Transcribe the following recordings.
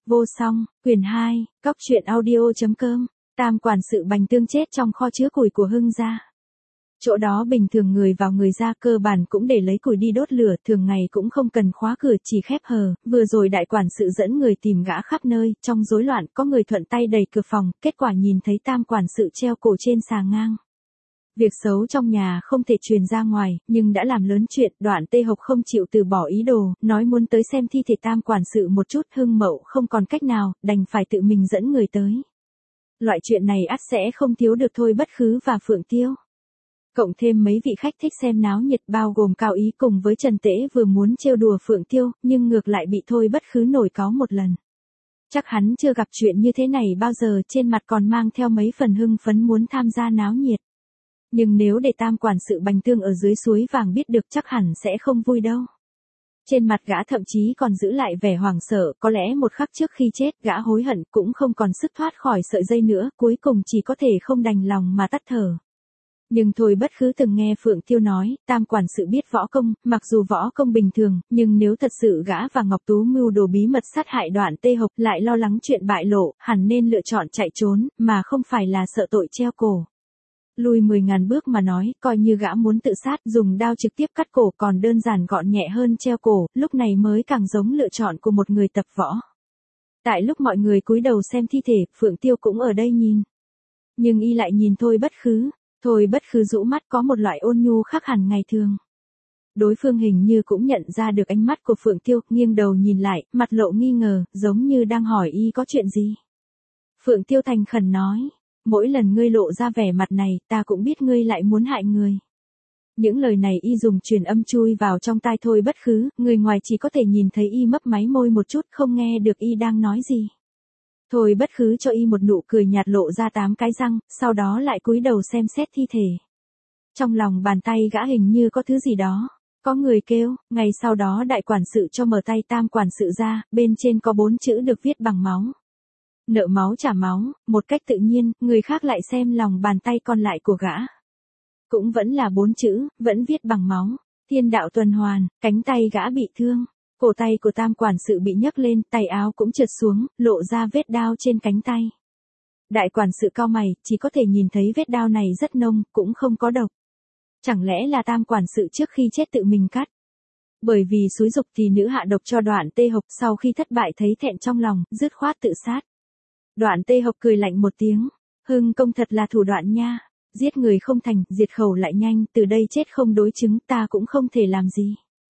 Vô song, quyển 2, cóc truyện audio.com, tam quản sự bành tương chết trong kho chứa củi của Hưng gia. Chỗ đó bình thường người vào người ra cơ bản cũng để lấy củi đi đốt lửa, thường ngày cũng không cần khóa cửa chỉ khép hờ, vừa rồi đại quản sự dẫn người tìm gã khắp nơi, trong rối loạn có người thuận tay đẩy cửa phòng, kết quả nhìn thấy tam quản sự treo cổ trên xà ngang. Việc xấu trong nhà không thể truyền ra ngoài, nhưng đã làm lớn chuyện, Đoạn Tê Hộc không chịu từ bỏ ý đồ, nói muốn tới xem thi thể tam quản sự một chút, Hưng Mậu không còn cách nào, đành phải tự mình dẫn người tới. Loại chuyện này ắt sẽ không thiếu được Thôi Bất Khứ và Phượng Tiêu. Cộng thêm mấy vị khách thích xem náo nhiệt bao gồm Cao Ý cùng với Trần Tễ vừa muốn trêu đùa Phượng Tiêu, nhưng ngược lại bị Thôi Bất Khứ nổi cáu một lần. Chắc hắn chưa gặp chuyện như thế này bao giờ, trên mặt còn mang theo mấy phần hưng phấn muốn tham gia náo nhiệt. Nhưng nếu để tam quản sự bành tương ở dưới suối vàng biết được chắc hẳn sẽ không vui đâu. Trên mặt gã thậm chí còn giữ lại vẻ hoảng sợ, có lẽ một khắc trước khi chết gã hối hận cũng không còn sức thoát khỏi sợi dây nữa, cuối cùng chỉ có thể không đành lòng mà tắt thở. Nhưng Thôi Bất Khứ từng nghe Phượng Tiêu nói, tam quản sự biết võ công, mặc dù võ công bình thường, nhưng nếu thật sự gã và Ngọc Tú mưu đồ bí mật sát hại Đoạn Tê Hộc lại lo lắng chuyện bại lộ, hẳn nên lựa chọn chạy trốn, mà không phải là sợ tội treo cổ. Lùi 10.000 bước mà nói, coi như gã muốn tự sát, dùng đao trực tiếp cắt cổ còn đơn giản gọn nhẹ hơn treo cổ, lúc này mới càng giống lựa chọn của một người tập võ. Tại lúc mọi người cúi đầu xem thi thể, Phượng Tiêu cũng ở đây nhìn. Nhưng y lại nhìn Thôi Bất Khứ. Thôi Bất Khứ rũ mắt có một loại ôn nhu khác hẳn ngày thường. Đối phương hình như cũng nhận ra được ánh mắt của Phượng Tiêu, nghiêng đầu nhìn lại, mặt lộ nghi ngờ, giống như đang hỏi y có chuyện gì. Phượng Tiêu thành khẩn nói, mỗi lần ngươi lộ ra vẻ mặt này, ta cũng biết ngươi lại muốn hại người. Những lời này y dùng truyền âm chui vào trong tai Thôi Bất Khứ, người ngoài chỉ có thể nhìn thấy y mấp máy môi một chút, không nghe được y đang nói gì. Thôi Bất Khứ cho y một nụ cười nhạt lộ ra 8 cái răng, sau đó lại cúi đầu xem xét thi thể. Trong lòng bàn tay gã hình như có thứ gì đó. Có người kêu, ngày sau đó đại quản sự cho mở tay tam quản sự ra, bên trên có 4 chữ được viết bằng máu. Nợ máu trả máu, một cách tự nhiên, người khác lại xem lòng bàn tay còn lại của gã. Cũng vẫn là 4 chữ, vẫn viết bằng máu. Thiên đạo tuần hoàn, cánh tay gã bị thương. Cổ tay của tam quản sự bị nhấc lên, tay áo cũng trượt xuống, lộ ra vết đao trên cánh tay. Đại quản sự cau mày, chỉ có thể nhìn thấy vết đao này rất nông, cũng không có độc. Chẳng lẽ là tam quản sự trước khi chết tự mình cắt? Bởi vì xúi dục thì nữ hạ độc cho Đoạn Tê Hộc, sau khi thất bại thấy thẹn trong lòng, dứt khoát tự sát. Đoạn Tê Hộc cười lạnh một tiếng, Hưng công thật là thủ đoạn nha, giết người không thành, diệt khẩu lại nhanh, từ đây chết không đối chứng, ta cũng không thể làm gì.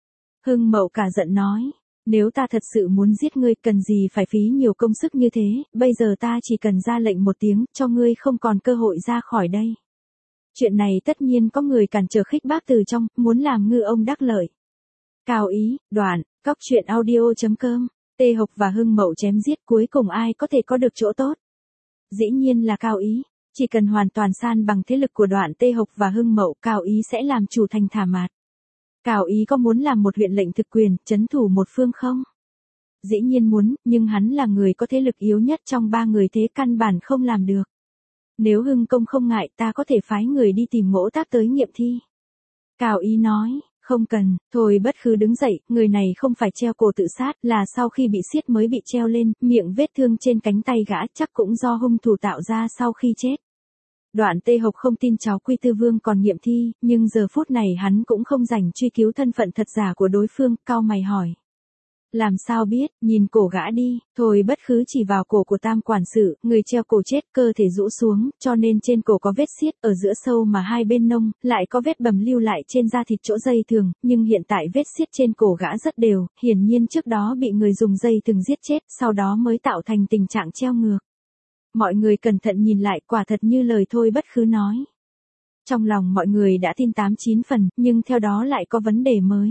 Hưng Mậu cả giận nói, nếu ta thật sự muốn giết ngươi cần gì phải phí nhiều công sức như thế, bây giờ ta chỉ cần ra lệnh một tiếng, cho ngươi không còn cơ hội ra khỏi đây. Chuyện này tất nhiên có người cản trở khích bác từ trong, muốn làm ngư ông đắc lợi. Cao Ý, Đoạn, cóc truyện audio.com, Tê Hộc và Hưng Mậu chém giết cuối cùng ai có thể có được chỗ tốt? Dĩ nhiên là Cao Ý, chỉ cần hoàn toàn san bằng thế lực của Đoạn Tê Hộc và Hưng Mậu, Cao Ý sẽ làm chủ thành Thả Mạt. Cao Ý có muốn làm một huyện lệnh thực quyền, trấn thủ một phương không? Dĩ nhiên muốn, nhưng hắn là người có thế lực yếu nhất trong 3 người thế căn bản không làm được. Nếu Hưng công không ngại ta có thể phái người đi tìm Ngỗ Tác tới nghiệm thi. Cao Ý nói, không cần, Thôi Bất Khứ đứng dậy, người này không phải treo cổ tự sát, là sau khi bị siết mới bị treo lên, miệng vết thương trên cánh tay gã chắc cũng do hung thủ tạo ra sau khi chết. Đoạn Tê Hộc không tin cháu Quy Tư Vương còn nghiệm thi, nhưng giờ phút này hắn cũng không rảnh truy cứu thân phận thật giả của đối phương, cau mày hỏi. Làm sao biết, nhìn cổ gã đi, Thôi Bất Khứ chỉ vào cổ của tam quản sự, người treo cổ chết cơ thể rũ xuống, cho nên trên cổ có vết xiết, ở giữa sâu mà hai bên nông, lại có vết bầm lưu lại trên da thịt chỗ dây thừng, nhưng hiện tại vết xiết trên cổ gã rất đều, hiển nhiên trước đó bị người dùng dây thừng giết chết, sau đó mới tạo thành tình trạng treo ngược. Mọi người cẩn thận nhìn lại, quả thật như lời Thôi Bất Khứ nói. Trong lòng mọi người đã tin 8-9 phần, nhưng theo đó lại có vấn đề mới.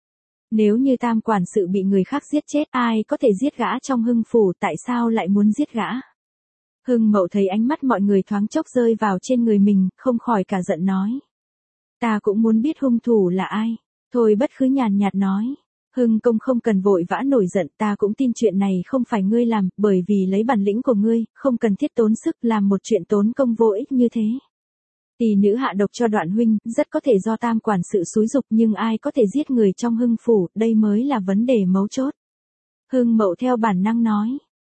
Nếu như tam quản sự bị người khác giết chết, ai có thể giết gã trong Hưng phủ, tại sao lại muốn giết gã? Hưng Mậu thấy ánh mắt mọi người thoáng chốc rơi vào trên người mình, không khỏi cả giận nói. Ta cũng muốn biết hung thủ là ai. Thôi Bất Khứ nhàn nhạt nói. Hưng công không cần vội vã nổi giận, ta cũng tin chuyện này không phải ngươi làm, bởi vì lấy bản lĩnh của ngươi, không cần thiết tốn sức làm một chuyện tốn công vô ích như thế. Tỷ nữ hạ độc cho Đoạn huynh, rất có thể do tam quản sự xúi dục, nhưng ai có thể giết người trong Hưng phủ, đây mới là vấn đề mấu chốt. Hưng Mậu theo bản năng nói,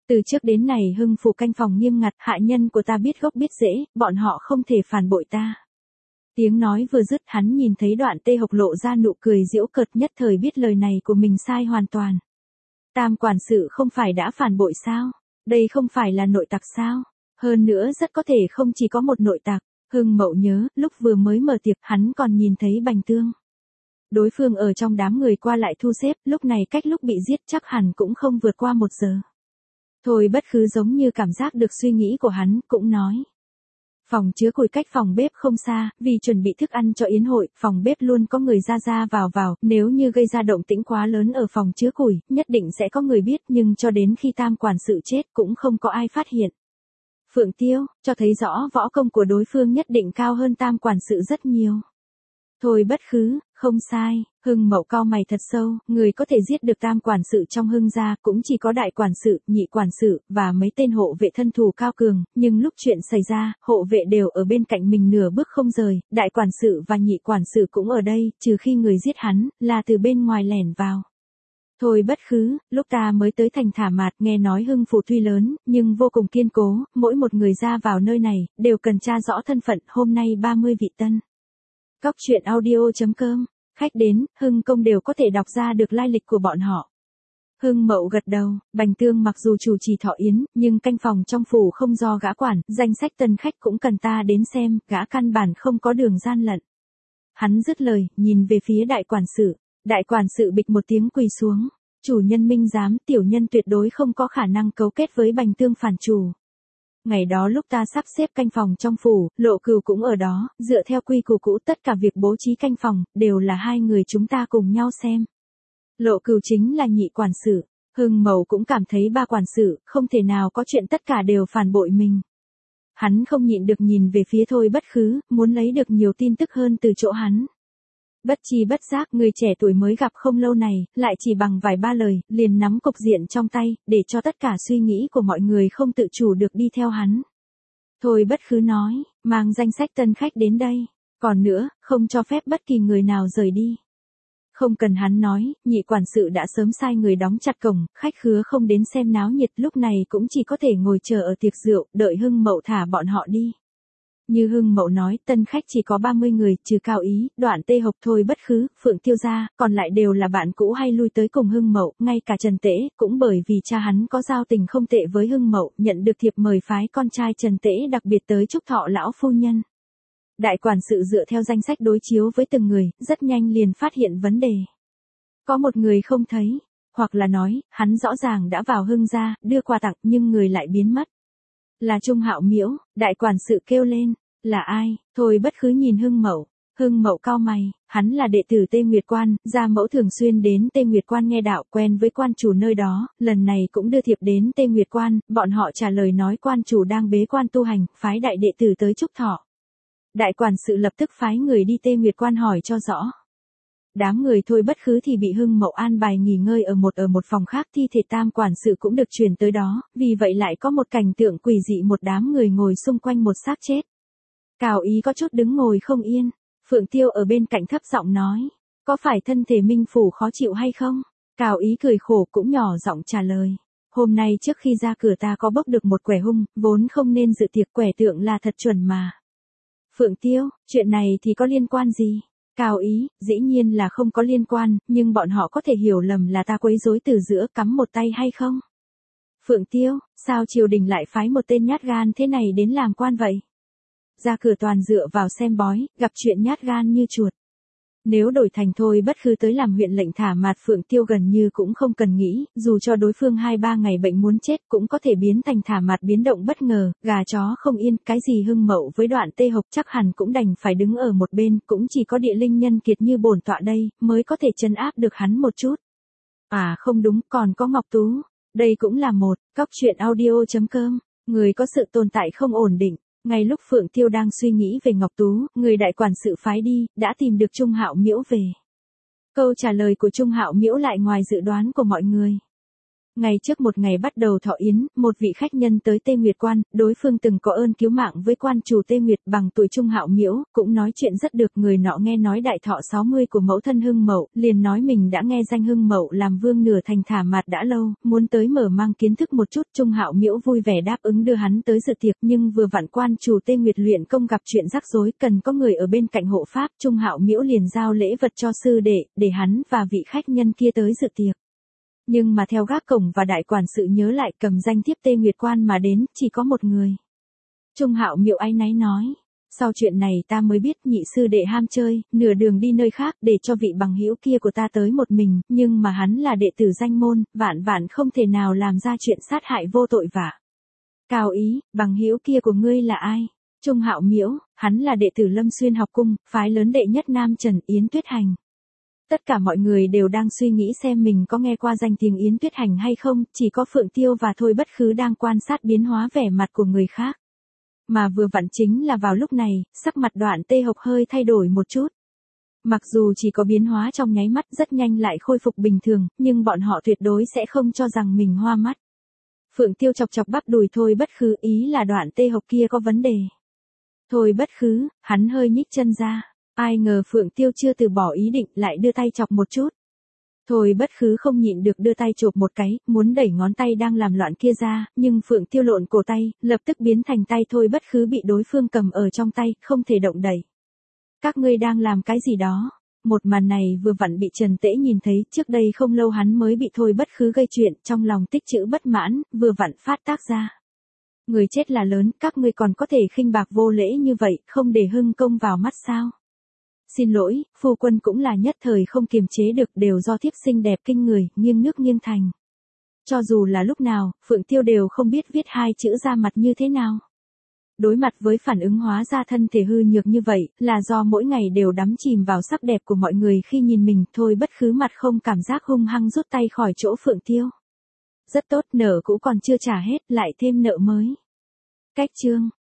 Từ trước đến này Hưng Phủ canh phòng nghiêm ngặt, hạ nhân của ta biết gốc biết rễ, bọn họ không thể phản bội ta. Tiếng nói vừa dứt, hắn nhìn thấy Đoạn Tê Hộc lộ ra nụ cười giễu cợt, nhất thời biết lời này của mình sai hoàn toàn. Tam quản sự không phải đã phản bội sao? Đây không phải là nội tặc sao? Hơn nữa rất có thể không chỉ có một nội tặc. Hưng Mậu nhớ, lúc vừa mới mở tiệc hắn còn nhìn thấy Bành Tương. Đối phương ở trong đám người qua lại thu xếp, lúc này cách lúc bị giết chắc hẳn cũng không vượt qua 1 giờ. Thôi Bất Khứ giống như cảm giác được suy nghĩ của hắn, cũng nói. Phòng chứa củi cách phòng bếp không xa, vì chuẩn bị thức ăn cho yến hội, phòng bếp luôn có người ra vào, nếu như gây ra động tĩnh quá lớn ở phòng chứa củi, nhất định sẽ có người biết, nhưng cho đến khi Tam quản sự chết cũng không có ai phát hiện. Phượng Tiêu, cho thấy rõ võ công của đối phương nhất định cao hơn Tam quản sự rất nhiều. Thôi Bất Khứ, không sai, Hưng Mậu cau mày thật sâu, người có thể giết được Tam quản sự trong Hưng gia cũng chỉ có đại quản sự, nhị quản sự, và mấy tên hộ vệ thân thủ cao cường, nhưng lúc chuyện xảy ra, hộ vệ đều ở bên cạnh mình nửa bước không rời, đại quản sự và nhị quản sự cũng ở đây, trừ khi người giết hắn, là từ bên ngoài lẻn vào. Thôi Bất Khứ, lúc ta mới tới thành Thả Mạt nghe nói Hưng Phủ tuy lớn, nhưng vô cùng kiên cố, mỗi một người ra vào nơi này, đều cần tra rõ thân phận, hôm nay 30 vị tân. Cóc truyện audio.com, khách đến, Hưng Công đều có thể đọc ra được lai lịch của bọn họ. Hưng Mậu gật đầu, Bành Tương mặc dù chủ trì thọ yến, nhưng canh phòng trong phủ không do gã quản, danh sách tân khách cũng cần ta đến xem, gã căn bản không có đường gian lận. Hắn dứt lời, nhìn về phía đại quản sự. Đại quản sự bịch một tiếng quỳ xuống. Chủ nhân minh giám, tiểu nhân tuyệt đối không có khả năng cấu kết với Bành Tương phản chủ. Ngày đó lúc ta sắp xếp canh phòng trong phủ, Lộ Cừu cũng ở đó, dựa theo quy củ cũ tất cả việc bố trí canh phòng, đều là hai người chúng ta cùng nhau xem. Lộ Cừu chính là nhị quản sự, Hưng Mậu cũng cảm thấy ba quản sự, không thể nào có chuyện tất cả đều phản bội mình. Hắn không nhịn được nhìn về phía Thôi Bất Khứ, muốn lấy được nhiều tin tức hơn từ chỗ hắn. Bất chi bất giác người trẻ tuổi mới gặp không lâu này, lại chỉ bằng vài ba lời, liền nắm cục diện trong tay, để cho tất cả suy nghĩ của mọi người không tự chủ được đi theo hắn. Thôi Bất Khứ nói, mang danh sách tân khách đến đây. Còn nữa, không cho phép bất kỳ người nào rời đi. Không cần hắn nói, nhị quản sự đã sớm sai người đóng chặt cổng, khách khứa không đến xem náo nhiệt, lúc này cũng chỉ có thể ngồi chờ ở tiệc rượu, đợi Hưng Mậu thả bọn họ đi. Như Hưng Mậu nói, tân khách chỉ có 30 người, trừ Cao Ý, Đoạn Tê Hộc, Thôi Bất Khứ, Phượng Tiêu gia, còn lại đều là bạn cũ hay lui tới cùng Hưng Mậu, ngay cả Trần Tễ, cũng bởi vì cha hắn có giao tình không tệ với Hưng Mậu, nhận được thiệp mời phái con trai Trần Tễ đặc biệt tới chúc thọ lão phu nhân. Đại quản sự dựa theo danh sách đối chiếu với từng người, rất nhanh liền phát hiện vấn đề. Có một người không thấy, hoặc là nói, hắn rõ ràng đã vào Hưng gia, đưa quà tặng nhưng người lại biến mất. Là Trung Hạo Miễu, đại quản sự kêu lên, là ai? Thôi Bất Khứ nhìn Hưng Mậu. Hưng Mậu cau mày, hắn là đệ tử Tê Nguyệt Quan, gia mẫu thường xuyên đến Tê Nguyệt Quan nghe đạo, quen với quan chủ nơi đó, lần này cũng đưa thiệp đến Tê Nguyệt Quan, bọn họ trả lời nói quan chủ đang bế quan tu hành, phái đại đệ tử tới chúc thọ. Đại quản sự lập tức phái người đi Tê Nguyệt Quan hỏi cho rõ. Đám người Thôi Bất Khứ thì bị Hưng Mậu an bài nghỉ ngơi ở một phòng khác, thi thể Tam quản sự cũng được chuyển tới đó, vì vậy lại có một cảnh tượng quỷ dị, một đám người ngồi xung quanh một xác chết. Cao Ý có chút đứng ngồi không yên, Phượng Tiêu ở bên cạnh thấp giọng nói, có phải thân thể Minh Phủ khó chịu hay không? Cao Ý cười khổ cũng nhỏ giọng trả lời, hôm nay trước khi ra cửa ta có bốc được một quẻ hung, vốn không nên dự tiệc, quẻ tượng là thật chuẩn mà. Phượng Tiêu, chuyện này thì có liên quan gì? Cao Ý, dĩ nhiên là không có liên quan, nhưng bọn họ có thể hiểu lầm là ta quấy rối từ giữa, cắm một tay hay không? Phượng Tiêu, sao triều đình lại phái một tên nhát gan thế này đến làm quan vậy? Ra cửa toàn dựa vào xem bói, gặp chuyện nhát gan như chuột. Nếu đổi thành Thôi Bất Khứ tới làm huyện lệnh Thả Mạt, Phượng Tiêu gần như cũng không cần nghĩ, dù cho đối phương 2-3 ngày bệnh muốn chết cũng có thể biến thành Thả Mạt biến động bất ngờ, gà chó không yên, cái gì Hưng Mậu với Đoạn Tê Hộc chắc hẳn cũng đành phải đứng ở một bên, cũng chỉ có địa linh nhân kiệt như bổn tọa đây, mới có thể trấn áp được hắn một chút. À không đúng, còn có Ngọc Tú, đây cũng là một, cóc truyện audio.com, người có sự tồn tại không ổn định. Ngay lúc Phượng Tiêu đang suy nghĩ về Ngọc Tú, người đại quản sự phái đi, đã tìm được Trung Hạo Miễu về. Câu trả lời của Trung Hạo Miễu lại ngoài dự đoán của mọi người. Ngày trước một ngày bắt đầu thọ yến, một vị khách nhân tới Tê Nguyệt Quan, đối phương từng có ơn cứu mạng với quan chủ Tê Nguyệt bằng tuổi Trung Hạo Miễu, cũng nói chuyện rất được. Người nọ nghe nói đại thọ 60 của mẫu thân Hưng Mậu, liền nói mình đã nghe danh Hưng Mậu làm vương nửa thành thả mặt đã lâu, muốn tới mở mang kiến thức một chút. Trung Hạo Miễu vui vẻ đáp ứng đưa hắn tới dự tiệc, nhưng vừa vặn quan chủ Tê Nguyệt luyện công gặp chuyện rắc rối, cần có người ở bên cạnh hộ pháp. Trung Hạo Miễu liền giao lễ vật cho sư đệ, để hắn và vị khách nhân kia tới dự tiệc. Nhưng mà theo gác cổng và đại quản sự nhớ lại, cầm danh thiếp Tê Nguyệt Quan mà đến, chỉ có một người. Trung Hạo Miễu áy náy nói, sau chuyện này ta mới biết nhị sư đệ ham chơi, nửa đường đi nơi khác để cho vị bằng hữu kia của ta tới một mình, nhưng mà hắn là đệ tử danh môn, vạn vạn không thể nào làm ra chuyện sát hại vô tội vả. Cao Ý, bằng hữu kia của ngươi là ai? Trung Hạo Miễu, hắn là đệ tử Lâm Xuyên học cung, phái lớn đệ nhất Nam Trần, Yến Tuyết Hành. Tất cả mọi người đều đang suy nghĩ xem mình có nghe qua danh tiếng Yến Tuyết Hành hay không, chỉ có Phượng Tiêu và Thôi Bất Khứ đang quan sát biến hóa vẻ mặt của người khác. Mà vừa vặn chính là vào lúc này, sắc mặt Đoạn Tê Học hơi thay đổi một chút. Mặc dù chỉ có biến hóa trong nháy mắt, rất nhanh lại khôi phục bình thường, nhưng bọn họ tuyệt đối sẽ không cho rằng mình hoa mắt. Phượng Tiêu chọc chọc bắp đùi Thôi Bất Khứ, ý là Đoạn Tê Học kia có vấn đề. Thôi Bất Khứ, hắn hơi nhích chân ra. Ai ngờ Phượng Tiêu chưa từ bỏ ý định, lại đưa tay chọc một chút. Thôi Bất Khứ không nhịn được đưa tay chộp một cái, muốn đẩy ngón tay đang làm loạn kia ra, nhưng Phượng Tiêu lộn cổ tay, lập tức biến thành tay Thôi Bất Khứ bị đối phương cầm ở trong tay, không thể động đẩy. Các ngươi đang làm cái gì đó? Một màn này vừa vặn bị Trần Tễ nhìn thấy, trước đây không lâu hắn mới bị Thôi Bất Khứ gây chuyện, trong lòng tích trữ bất mãn, vừa vặn phát tác ra. Người chết là lớn, các ngươi còn có thể khinh bạc vô lễ như vậy, không để Hưng công vào mắt sao? Xin lỗi, phu quân cũng là nhất thời không kiềm chế được, đều do thiếp xinh đẹp kinh người, nghiêng nước nghiêng thành. Cho dù là lúc nào, Phượng Tiêu đều không biết viết hai chữ ra mặt như thế nào. Đối mặt với phản ứng hóa ra thân thể hư nhược như vậy, là do mỗi ngày đều đắm chìm vào sắc đẹp của mọi người khi nhìn mình. Thôi Bất Khứ mặt không cảm giác hung hăng rút tay khỏi chỗ Phượng Tiêu. Rất tốt, nợ cũ còn chưa trả hết, lại thêm nợ mới. Cách chương